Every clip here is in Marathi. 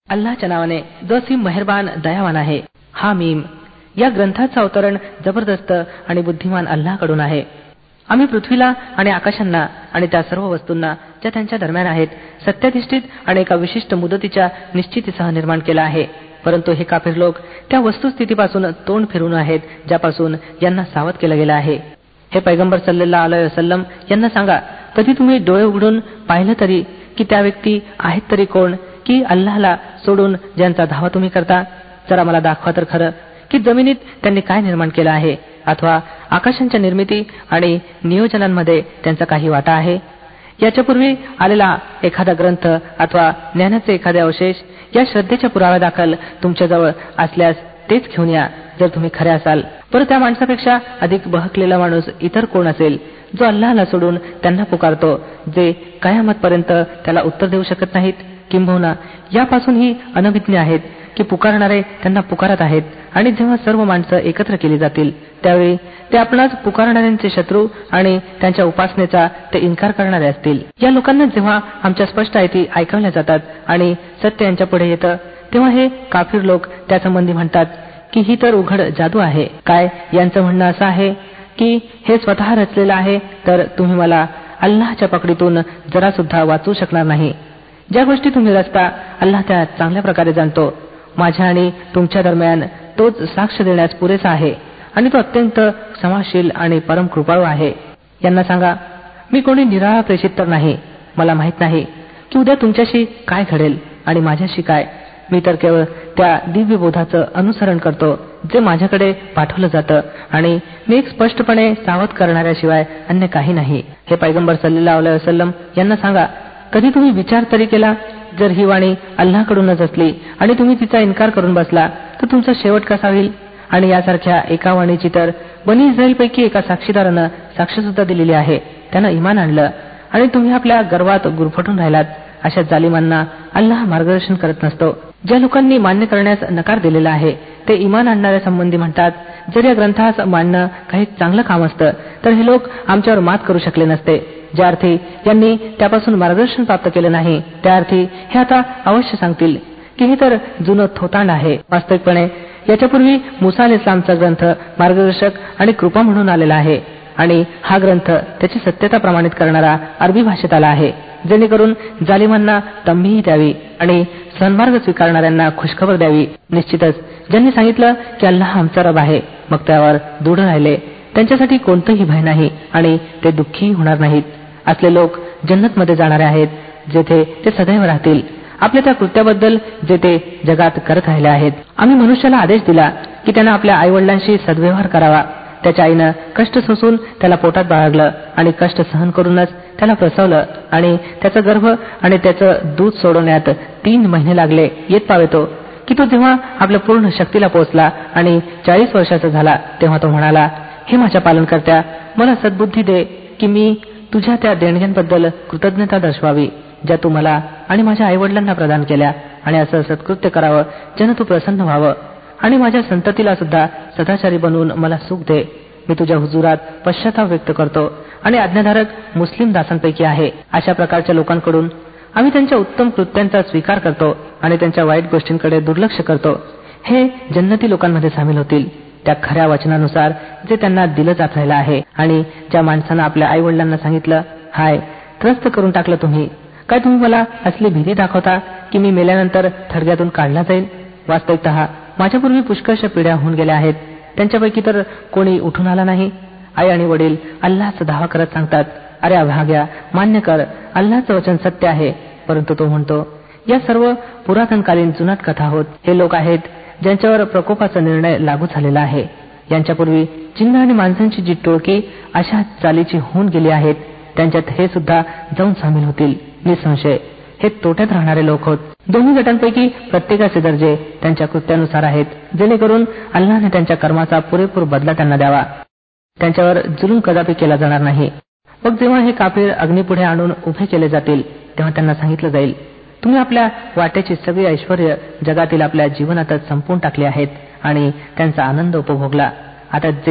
अल्लाच्या नावाने जो असीम मेहरबान दयावान आहे. हा मीम. या ग्रंथाचं अवतरण जबरदस्त आणि बुद्धिमान अल्लाकडून आहे. आम्ही पृथ्वीला आणि आकाशांना आणि त्या सर्व वस्तूंना ज्या त्यांच्या दरम्यान आहेत सत्याधिष्ठित आणि एका विशिष्ट मुदतीच्या निश्चितीसह निर्माण केला आहे. परंतु हे काफिर लोक त्या वस्तुस्थितीपासून तोंड फिरून आहेत ज्यापासून यांना सावध केलं गेलं आहे. हे पैगंबर सल्लल्लाहु अलैहि वसल्लम यांना सांगा, कधी तुम्ही डोळे उघडून पाहिलं तरी की त्या व्यक्ती आहेत तरी कोण की अल्लाहला सोडून ज्यांचा धावा तुम्ही करता? जरा मला दाखवा तर खरं की जमिनीत त्यांनी काय निर्माण केलं आहे, अथवा आकाशांच्या निर्मिती आणि नियोजनांमध्ये त्यांचा काही वाटा आहे? याच्यापूर्वी आलेला एखादा ग्रंथ अथवा ज्ञानाचे एखादे अवशेष या श्रद्धेच्या पुराव्यादाखल तुमच्याजवळ असल्यास तेच घेऊन या जर तुम्ही खरे असाल. परंतु त्या माणसापेक्षा अधिक बहकलेला माणूस इतर कोण असेल जो अल्लाहला सोडून त्यांना पुकारतो, जे कयामतपर्यंत त्याला उत्तर देऊ शकत नाहीत? किंबहुना यापासूनही अनभिज्ञ आहेत की पुकारणारे त्यांना पुकारत आहेत आणि जेव्हा सर्व माणसं एकत्र केली जातील त्यावेळी ते आपणास पुकारणाऱ्यांचे शत्रू आणि त्यांच्या उपासनेचा ते इन्कार करणारे असतील. या लोकांना जेव्हा आमच्या स्पष्ट आयती ऐकवल्या जातात आणि सत्य यांच्या पुढे येतं तेव्हा हे काफिर लोक त्यासंबंधी म्हणतात की ही तर उघड जादू आहे. काय यांचं म्हणणं असं आहे की हे स्वतः रचलेलं आहे, तर तुम्ही मला अल्लाहच्या पकडीतून जरा सुद्धा वाचवू शकणार नाही. ज्या गोष्टी तुम्ही रचता अल्लाह त्या चांगल्या प्रकारे जाणतो. माझ्या आणि तुमच्या दरम्यान तोच साक्ष देण्यास पुरेसा आहे आणि तो अत्यंत क्षमाशील आणि परम कृपाळू आहे. यांना सांगा, मी कोणी निराळा प्रेषित तर नाही. मला माहित नाही की उद्या तुमच्याशी काय घडेल आणि माझ्याशी काय. मी तर केवळ त्या दिव्य बोधाचं अनुसरण करतो जे माझ्याकडे पाठवलं जातं आणि मी एक स्पष्टपणे सावध करणाऱ्याशिवाय अन्य काही नाही. हे पैगंबर सल्लल्लाहु अलैहि वसल्लम यांना सांगा, कधी तुम्ही विचार तरी केला, जर ही वाणी अल्लाहकडूनच असली आणि तुम्ही तिचा इन्कार करून बसला तर तुमचा शेवट कसा होईल? आणि यासारख्या एका वाणीची तर बनी इस्रायलपैकी एका साक्षीदारानं साक्ष सुद्धा दिलेली आहे. त्यानं इमान आणलं आणि तुम्ही आपल्या गर्वात गुरफटून राहिलात. अशा जालिमांना अल्लाह मार्गदर्शन करत नसतो. ज्या लोकांनी मान्य करण्यास नकार दिलेला आहे ते इमान आणणाऱ्या संबंधी म्हणतात, जर या ग्रंथास मानणं काही चांगलं काम असतं तर हे लोक आमच्यावर मात करू शकले नसते. ज्या अर्थी यांनी त्यापासून मार्गदर्शन प्राप्त केलं नाही त्या अर्थी हे आता अवश्य सांगतील की हे तर जुनं थोतांड आहे. वास्तविकपणे याच्यापूर्वी मुसा अलैहिस्सलामचा ग्रंथ मार्गदर्शक आणि कृपा म्हणून आलेला आहे आणि हा ग्रंथ त्याची सत्यता प्रमाणित करणारा अरबी भाषेत आला आहे, जेणेकरून जालिमांना तंबीही द्यावी आणि सन्मार्ग स्वीकारणाऱ्यांना खुशखबर द्यावी. निश्चितच ज्यांनी सांगितलं की अल्लाह आमचा रब आहे मग त्यावर दृढ राहिले त्यांच्यासाठी कोणतंही भय नाही आणि ते दुःखी होणार नाहीत. असले लोक जन्नतमध्ये जाणारे आहेत जेथे ते सदैव राहतील आपल्या त्या कृत्याबद्दल जे ते जगात करत राहिले आहेत. आम्ही मनुष्याला आदेश दिला की त्यानं आपल्या आईवडिलांशी सद्व्यवहार करावा. त्याच्या आईनं कष्ट सोसून त्याला पोटात बाळगलं आणि कष्ट सहन करूनच त्याला प्रसवलं आणि त्याचा गर्भ आणि त्याचं दूध सोडवण्यात 3 महिने लागले. येत पावेतो की तो जेव्हा आपल्या पूर्ण शक्तीला पोहोचला आणि 40 वर्षाचा झाला तेव्हा तो म्हणाला, हे माझ्या पालनकर्त्या, मला सद्बुद्धी दे की मी तुझ्या त्या देणग्यांबद्दल कृतज्ञता दर्शवावी ज्या तू मला आणि माझ्या आईवडिलांना प्रदान केल्या आणि असं सत्कृत्य करावं ज्यानं तू प्रसन्न व्हावं आणि माझ्या संततीला सुद्धा सदाचारी बनवून मला सुख दे. मी तुझ्या हुजुरात पश्चाताप व्यक्त करतो आणि आज्ञाधारक मुस्लिम दासांपैकी आहे. अशा प्रकारच्या लोकांकडून आम्ही त्यांच्या उत्तम कृत्यांचा स्वीकार करतो आणि त्यांच्या वाईट गोष्टींकडे दुर्लक्ष करतो. हे जन्नती लोकांमध्ये सामील होतील त्या खऱ्या वचनानुसार जे त्यांना दिलं जात राहिलं आहे. आणि ज्या माणसानं आपल्या आई वडिलांना सांगितलं, हाय त्रस्त करून टाकलं तुम्ही, काय तुम्ही मला असली भीती दाखवता की मी मेल्यानंतर थडग्यातून काढला जाईल? वास्तविकतः माझ्यापूर्वी पुष्कळशा पिढ्या होऊन गेल्या आहेत, त्यांच्यापैकी तर कोणी उठून आला नाही. आई आणि वडील अल्लाहचा धावा करत सांगतात, अरे अभाग्या, मान्य कर, अल्लाहचं वचन सत्य आहे. परंतु तो म्हणतो, या सर्व पुरातनकालीन जुनाट कथा होत. हे लोक आहेत ज्यांच्यावर प्रकोपाचा निर्णय लागू झालेला आहे. यांच्यापूर्वी जिन्न आणि माणसांची जी टोळकी अशा चालीची होऊन गेली आहेत त्यांच्यात हे सुद्धा जाऊन सामील होतील. निसंशय हे तोट्यात राहणारे लोक होत. दोन्ही गटांपैकी प्रत्येकाचे दर्जे त्यांच्या कृत्यानुसार आहेत, जेणेकरून अल्लाहने त्यांच्या कर्माचा पुरेपूर बदला त्यांना द्यावा. त्यांच्यावर जुलूम कदापि केला जाणार नाही. मग जेव्हा हे काफीर अग्नीपुढे आणून उभे केले जातील तेव्हा त्यांना सांगितलं जाईल, तुम्ही आपल्या वाटेची सगळी ऐश्वर्य जगातील आपल्या जीवनातच संपवून टाकली आहेत आणि त्यांचा आनंद उपभोगला. आता जे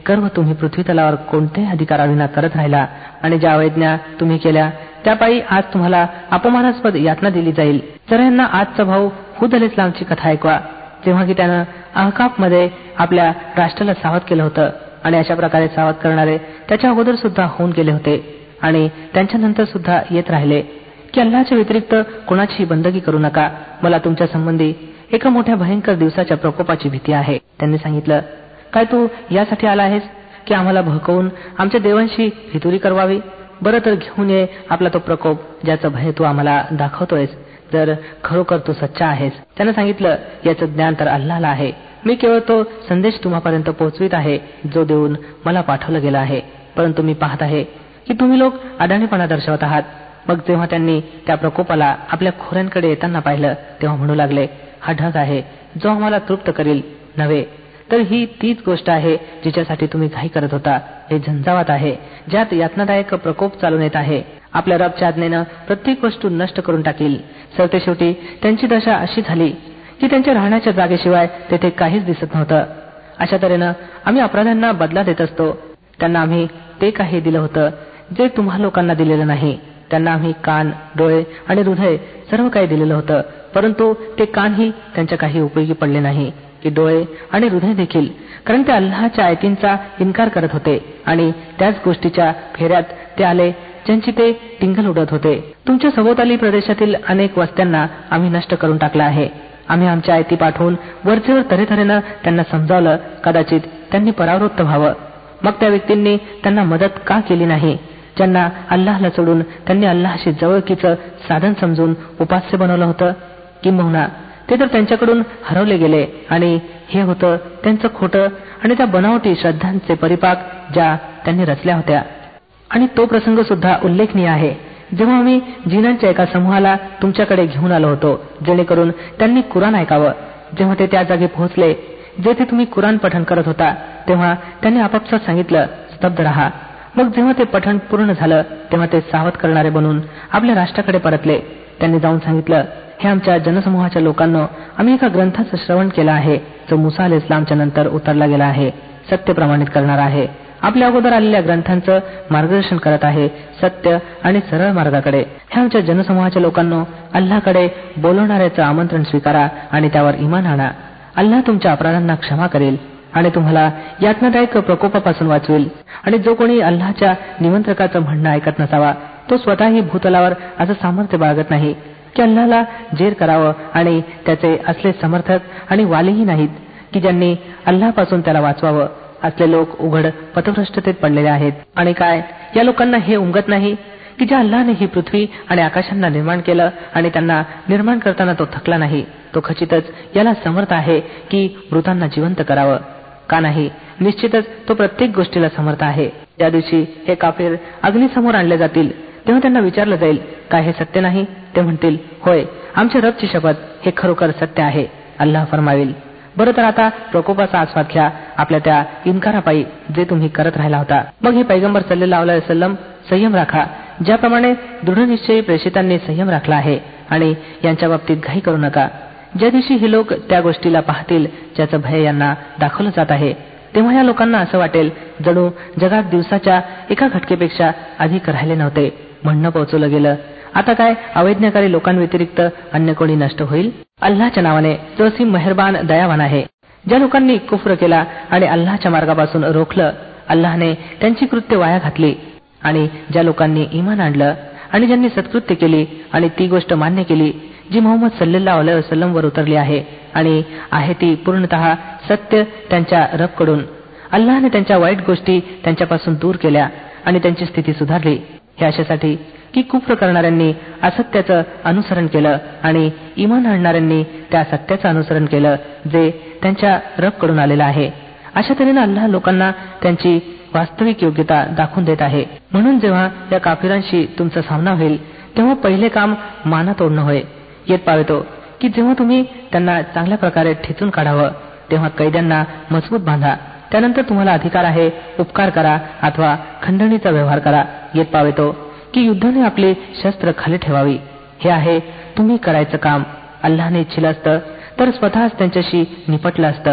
गर्व तुम्ही पृथ्वी तलावर कोणत्याही अधिकाराविना करत राहिला आणि ज्या अवैज्ञा तुम्ही केल्या त्यापायी आज तुम्हाला अपमानास्पद यातना दिली जाईल. जरा यांना आजचा भाऊ हुद अलैहिस्सलामची कथा ऐकवा, जेव्हा की त्यानं अहकाफमध्ये आपल्या राष्ट्राला सावध केलं होतं आणि अशा प्रकारे सावध करणारे त्याच्या अगोदर सुद्धा होऊन गेले होते आणि त्यांच्यानंतर सुद्धा येत राहिले की अल्लाहच्या व्यतिरिक्त कोणाचीही बंदगी करू नका. मला तुमच्या संबंधी एका मोठ्या भयंकर दिवसाच्या प्रकोपाची भीती आहे. त्यांनी सांगितलं, काय तू यासाठी आला आहेस की आम्हाला भडकवून आमच्या देवांशी फितुरी करवावी? बरं तर घेऊन ये आपला तो प्रकोप ज्याचं भय तू आम्हाला दाखवतोयस, जर खरोखर तू सच्चा आहेस. त्यानं सांगितलं, याचं ज्ञान तर अल्लाहला आहे. मी केवळ तो संदेश तुम्हापर्यंत पोहोचवित आहे जो देऊन मला पाठवलं गेला आहे. परंतु मी पाहत आहे की तुम्ही लोक अडाणीपणा दर्शवत आहात. मग जेव्हा त्यांनी त्या प्रकोपाला आपल्या खोऱ्यांकडे येताना पाहिलं तेव्हा म्हणू लागले, हा ढग आहे जो आम्हाला तृप्त करील नव्हे, तर ही तीच गोष्ट आहे जिच्यासाठी तुम्ही घाई करत होता. हे झंझावात आहे ज्यात यातनादायक प्रकोप चालून येत आहे. आपल्या रबच्या आज्ञेनं प्रत्येक वस्तू नष्ट करून टाकील. सरतेशेवटी त्यांची दशा अशी झाली की त्यांच्या राहण्याच्या जागेशिवाय तेथे काहीच दिसत नव्हतं. अशा तऱ्हेनं आम्ही अपराध्यांना बदला देत असतो. त्यांना आम्ही ते काही दिलं होतं जे तुम्हा लोकांना दिलेलं नाही. त्यांना आम्ही कान, डोळे आणि हृदय सर्व काही दिलेलं होतं, परंतु ते कानही त्यांच्या काही उपयोगी पडले नाही की डोळे आणि हृदय देखील, कारण ते अल्लाहच्या आयतींचा इन्कार करत होते आणि त्याच गोष्टीच्या फेऱ्यात ते आले ज्यांची ते टिंगल उडत होते. तुमच्या सभोवताली प्रदेशातील अनेक वस्त्यांना आम्ही नष्ट करून टाकलं आहे. आम्ही आमच्या आयती पाठवून वरचेवर तऱ्हेतऱ्हेनं त्यांना समजावलं, कदाचित त्यांनी परावृत्त व्हावं. मग त्या व्यक्तींनी त्यांना मदत का केली नाही ज्यांना अल्लाहला सोडून त्यांनी अल्लाहशी जवळकीचं साधन समजून उपास्य बनवलं होतं? किंबहुना ते तर त्यांच्याकडून हरवले गेले आणि हे होतं त्यांचं खोटं आणि त्या बनावटी श्रद्धांचे परिपाक ज्या त्यांनी रचल्या होत्या. आणि तो प्रसंग सुद्धा उल्लेखनीय आहे जेव्हा आम्ही जिनांच्या एका समूहाला तुमच्याकडे घेऊन आलो होतो जेणेकरून त्यांनी कुराण ऐकावं. जेव्हा ते त्या जागी पोहोचले जेथे तुम्ही कुराण पठण करत होता तेव्हा त्यांनी आपापसात सांगितलं, स्तब्ध रहा. मग जेव्हा ते पठण पूर्ण झालं तेव्हा ते सावध करणारे बनून आपल्या राष्ट्राकडे परतले. त्यांनी जाऊन सांगितलं, हे आमच्या जनसमूहाच्या लोकांनो, आम्ही एका ग्रंथाचं श्रवण केलं आहे जो मुसा अलैहिस्सलामच्या नंतर उतरला गेला आहे, सत्य प्रमाणित करणार आहे, आपल्या अगोदर आलेल्या ग्रंथांचं मार्गदर्शन करत आहे सत्य आणि सरळ मार्गाकडे. हे आमच्या जनसमूहाच्या लोकांनो, अल्लाहकडे बोलवणाऱ्याचं आमंत्रण स्वीकारा आणि त्यावर इमान आणा. अल्लाह तुमच्या अपराधांना क्षमा करेल आणि तुम्हाला यातनादायक प्रकोपापासून वाचवेल. आणि जो कोणी अल्लाहच्या निमंत्रकाचं म्हणणं ऐकत नसावा तो स्वतःही भूतलावर असं सामर्थ्य बाळगत नाही की अल्लाहला जेर करावं आणि त्याचे असले समर्थक आणि वालीही नाहीत की ज्यांनी अल्लाहपासून त्याला वाचवावं. असले लोक उघड पथभ्रष्टतेत पडलेले आहेत. आणि काय या लोकांना हे उमगत नाही की ज्या अल्लाहने ही पृथ्वी आणि आकाशांना निर्माण केलं आणि त्यांना निर्माण करताना तो थकला नाही, तो खचितच याला समर्थ आहे की मृतांना जिवंत करावं? का नाही, निश्चितच तो प्रत्येक गोष्टीला समर्थ आहे. ज्या दिवशी हे काफिर अग्नीसमोर आणले जातील तेव्हा त्यांना विचारलं जाईल, काय हे सत्य नाही? ते म्हणतील, होय, आमच्या रबची शपथ, हे खरोखर सत्य आहे. अल्लाह फरमावेल, बरं तर आता प्रकोपाचा आस्वाद घ्या आपल्या त्या इन्कारापायी जे तुम्ही करत राहिला होता. मग हे पैगंबर सल्लल्लाहु अलैहि वसल्लम, संयम राखा ज्याप्रमाणे दृढनिश्चयी प्रेषितांनी संयम राखला आहे आणि यांच्या बाबतीत घाई करू नका. ज्या दिवशी हे लोक त्या गोष्टीला पाहतील ज्याचं भय यांना दाखवलं जात आहे तेव्हा या लोकांना असं वाटेल जणू जगात दिवसाच्या एका घटकेपेक्षा अधिक राहिले नव्हते. म्हणणं पोहोचवलं गेलं, आता काय अवैज्ञाकारी लोकांव्यतिरिक्त अन्य कोणी नष्ट होईल? अल्लाहच्या नावाने जो असीम मेहरबान दयावान आहे. ज्या लोकांनी कुफ्र केला आणि अल्लाहच्या मार्गापासून रोखलं, अल्लाहने त्यांची कृत्य वाया घातली. आणि ज्या लोकांनी ईमान आणलं आणि ज्यांनी सत्कृत्य केली आणि ती गोष्ट मान्य केली जी मोहम्मद सल्लल्लाहु अलैहि वसल्लम वर उतरली आहे आणि आहे ती पूर्णतः सत्य त्यांच्या रबकडून, अल्लाहने त्यांच्या वाईट गोष्टी त्यांच्यापासून दूर केल्या आणि त्यांची स्थिती सुधारली. हे अशासाठी की कुफ्र करणाऱ्यांनी असत्याचं अनुसरण केलं आणि ईमान आणणाऱ्यांनी त्या सत्याचं अनुसरण केलं जे त्यांच्या रबकडून आलेलं आहे. अशा तऱ्हेनं अल्लाह लोकांना त्यांची वास्तविक योग्यता दाखवून देत आहे. म्हणून जेव्हा या काफिरांशी तुमचा सामना होईल तेव्हा पहिले काम माना तोडणं होय. येत पावेतो की जेव्हा तुम्ही त्यांना चांगल्या प्रकारे ठेचून काढावं तेव्हा कैद्यांना मजबूत बांधा. त्यानंतर तुम्हाला अधिकार आहे उपकार करा अथवा खंडणीचा व्यवहार करा. येत पावेतो की युद्धाने आपली शस्त्र खाली ठेवावी. हे आहे तुम्ही करायचं काम. अल्लाहने इच्छिलं असतं तर स्वतःच त्यांच्याशी निपटलं असतं,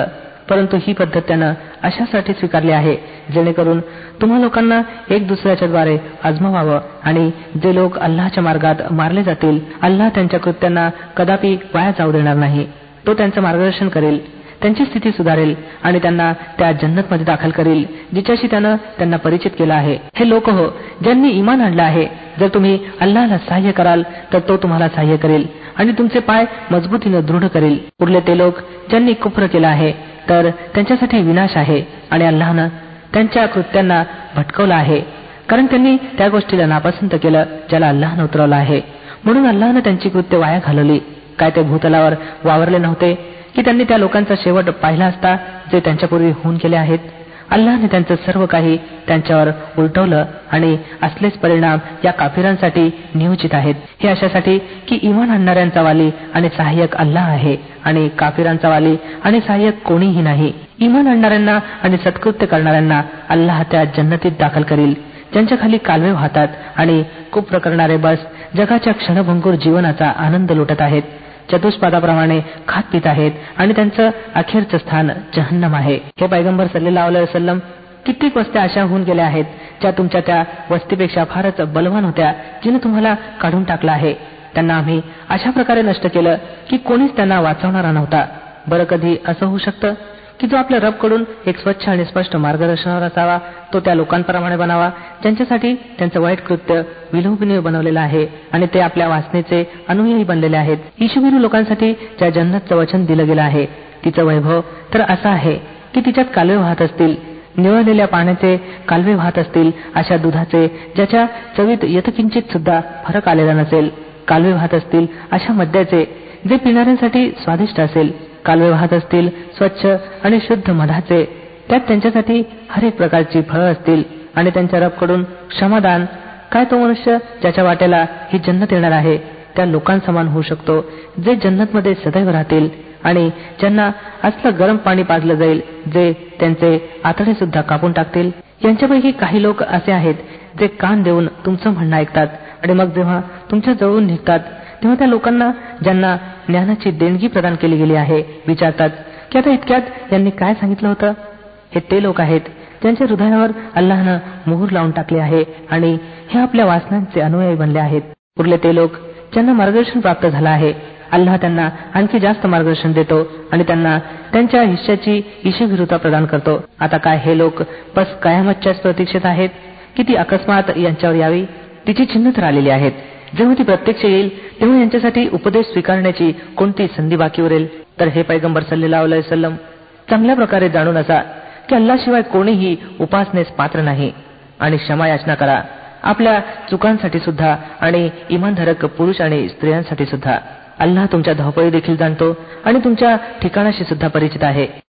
परंतु ही पद्धत त्यानं अशासाठी स्वीकारली आहे जेणेकरून तुम्हा लोकांना एक दुसऱ्याच्या द्वारे आजमावावं आणि जे लोक अल्लाहच्या मार्गात मारले जातील, अल्लाह त्यांच्या कृत्यांना कदापि वाया जाऊ देणार नाही. तो त्यांचं मार्गदर्शन करेल, त्यांची स्थिती सुधारेल आणि त्यांना त्या जन्नतमध्ये दाखल करेल जिच्याशी त्यानं त्यांना परिचित केला आहे. हे लोक हो ज्यांनी ईमान आणलं आहे, जर तुम्ही अल्लाहला सहाय्य कराल तर तो तुम्हाला सहाय्य करेल आणि तुमचे पाय मजबूतीने दृढ करेल. उरले ते लोक ज्यांनी कुफ्र केला आहे तर त्यांच्यासाठी विनाश आहे आणि अल्लाहनं त्यांच्या कृत्यांना भटकवलं आहे, कारण त्यांनी त्या गोष्टीला नापसंत केलं ज्याला अल्लाहनं उतरवलं आहे. म्हणून अल्लाहनं त्यांची कृत्य वाया घालवली. काय ते भूतलावर वावरले नव्हते की त्यांनी त्या लोकांचा शेवट पाहिला असता जे त्यांच्यापूर्वी होऊन गेले आहेत. अल्लाहने त्यांचं सर्व काही त्यांच्यावर उलटवलं आणि असलेच परिणाम या काफिरांसाठी नियोजित आहेत. हे अशासाठी की इमान आणणाऱ्यांचा वाली आणि सहाय्यक अल्लाह आहे आणि काफिरांचा वाली आणि सहाय्यक कोणीही नाही. इमान आणणाऱ्यांना आणि सत्कृत्य करणाऱ्यांना अल्लाह त्या जन्नतीत दाखल करील ज्यांच्या खाली कालवे वाहतात आणि कुफ्र करणारे बस जगाच्या क्षणभंगूर जीवनाचा आनंद लुटत आहेत, चतुष्पादाप्रमाणे खात पित आहेत आणि त्यांचं अखेरचं स्थान जहन्नम आहे. हे पैगंबर सल्लल्लाहु अलैहि वसल्लम, कित्येक वस्त्या अशा होऊन गेल्या आहेत ज्या तुमच्या त्या वस्तीपेक्षा फारच बलवान होत्या जिने तुम्हाला काढून टाकला आहे. त्यांना आम्ही अशा प्रकारे नष्ट केलं की कोणीच त्यांना वाचवणारा नव्हता. बरं कधी असं होऊ शकतं की जो आपल्या रबकडून एक स्वच्छ आणि स्पष्ट मार्गदर्शनावर असावा तो त्या लोकांप्रमाणे बनावा ज्यांच्यासाठी त्यांचं वाईट कृत्य विलोभनीय बनवलेलं आहे आणि ते आपल्या वासनेचे अनुयायी बनलेले आहेत. ईशुभिरू लोकांसाठी ज्या जन्नतचं वचन दिलं गेलं आहे तिचं वैभव तर असं आहे की तिच्यात कालवे वाहत असतील, निवळलेल्या पाण्याचे कालवे वाहत असतील, अशा दुधाचे ज्याच्या चवीत यथकिंचित सुद्धा फरक आलेला नसेल, कालवे वाहत असतील अशा मद्याचे जे पिणाऱ्यांसाठी स्वादिष्ट असेल, कालवे वाहत असतील स्वच्छ आणि शुद्ध मधाचे, त्यात त्यांच्यासाठी हर एक प्रकारची फळं असतील आणि त्यांच्या रबकडून क्षमादान. काय तो मनुष्य ज्याच्या वाट्याला ही जन्नत येणार आहे त्या लोकांसमान होऊ शकतो जे जन्नतमध्ये सदैव राहतील आणि ज्यांना असलं गरम पाणी पाजलं जाईल जे त्यांचे आतडे सुद्धा कापून टाकतील. यांच्यापैकी काही लोक असे आहेत जे कान देऊन तुमचं म्हणणं ऐकतात आणि मग जेव्हा तुमच्या जवळून निघतात तेव्हा त्या लोकांना ज्यांना ज्ञानाची देणगी प्रदान केली गेली आहे विचारतात की आता इतक्यात यांनी काय सांगितलं होतं. हे ते लोक आहेत ज्यांच्या हृदयावर अल्लाहनं मोहर लावून टाकली आहे आणि हे आपल्या वासनांचे अनुयायी बनले आहेत. उरले ते लोक ज्यांना मार्गदर्शन प्राप्त झालं आहे, अल्लाह त्यांना आणखी जास्त मार्गदर्शन देतो आणि त्यांना त्यांच्या हिश्श्याची ईशभिरुता प्रदान करतो. आता काय हे लोक बस कयामतच्याच प्रतीक्षेत आहेत की ती अकस्मात यांच्यावर यावी. तिची चिन्ह तर आलेली आहेत. जेव्हा ती प्रत्यक्ष येईल तेव्हा यांच्यासाठी उपदेश स्वीकारण्याची कोणती संधी बाकी उरेल. तर हे पैगंबर सल्लल्लाहु अलैहि वसल्लम, चांगल्या प्रकारे जाणून असा की अल्लाशिवाय कोणीही उपासनेस पात्र नाही आणि क्षमा याचना करा आपल्या चुकांसाठी सुद्धा आणि इमानधारक पुरुष आणि स्त्रियांसाठी सुद्धा. अल्लाह तुमच्या धावपळी देखील जाणतो आणि तुमच्या ठिकाणाशी सुद्धा परिचित आहे.